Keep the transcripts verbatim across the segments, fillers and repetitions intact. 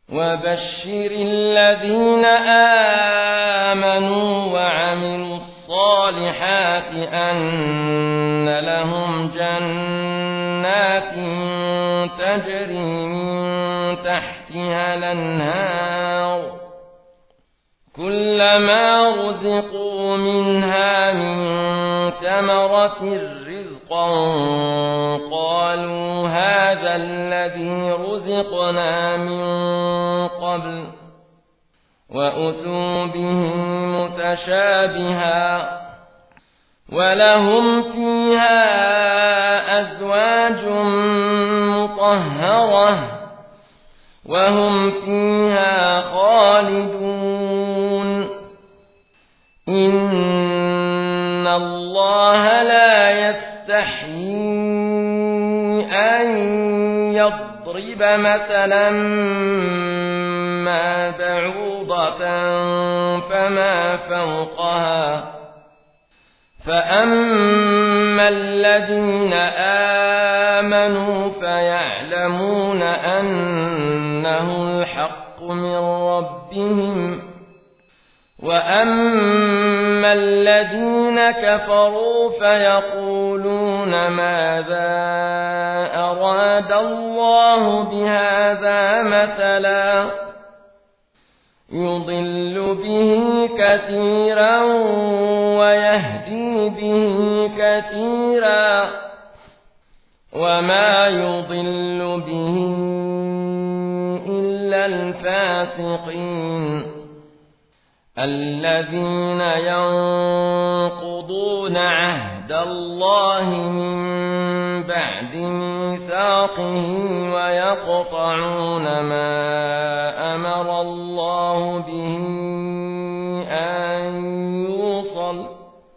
وبشر الذين آمنوا وعملوا الصالحات أن لهم جنات تجري من تحتها الأنهار كلما رزقوا منها من ثمرة رزقا قالوا هذا الذي رزقنا من قبل وأتوا به متشابها ولهم فيها أزواج مطهرة وهم فيها خالدون إن الله لا يستحيي أن يضرب مثلا ما بعوضة فما فوقها فأما الذين آمنوا فيعلمون أنه الحق من ربهم وأما الذين كفروا فيقولون ماذا أراد الله بهذا مثلا يضل به كثيرا ويهدي به كثيرا وما يضل به إلا الفاسقين الذين ينقضون عهد الله من بعد ميثاقه ويقطعون ما أمر الله به أن يوصل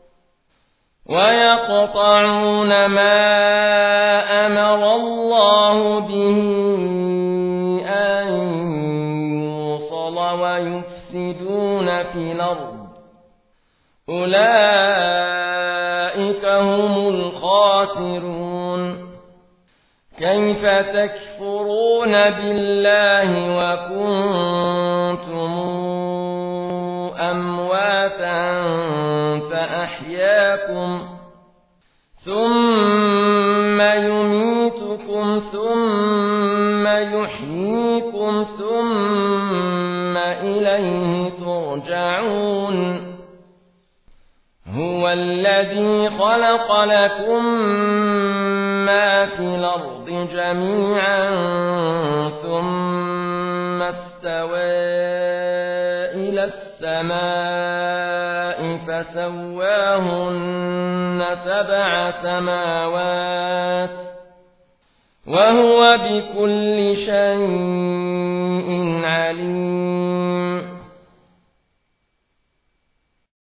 ويقطعون ما أمر الله به أن يوصل ويفسدون في الأرض أولئك هم الخاسرون كيف تكفرون بالله وكنتم أمواتا فأحياكم ثم يميتكم ثم يحييكم ثم إليه ترجعون هو الذي خلق لكم ما في الأرض جميعا ثم استوى إلى السماء فسواهن سبع سماوات وهو بكل شيء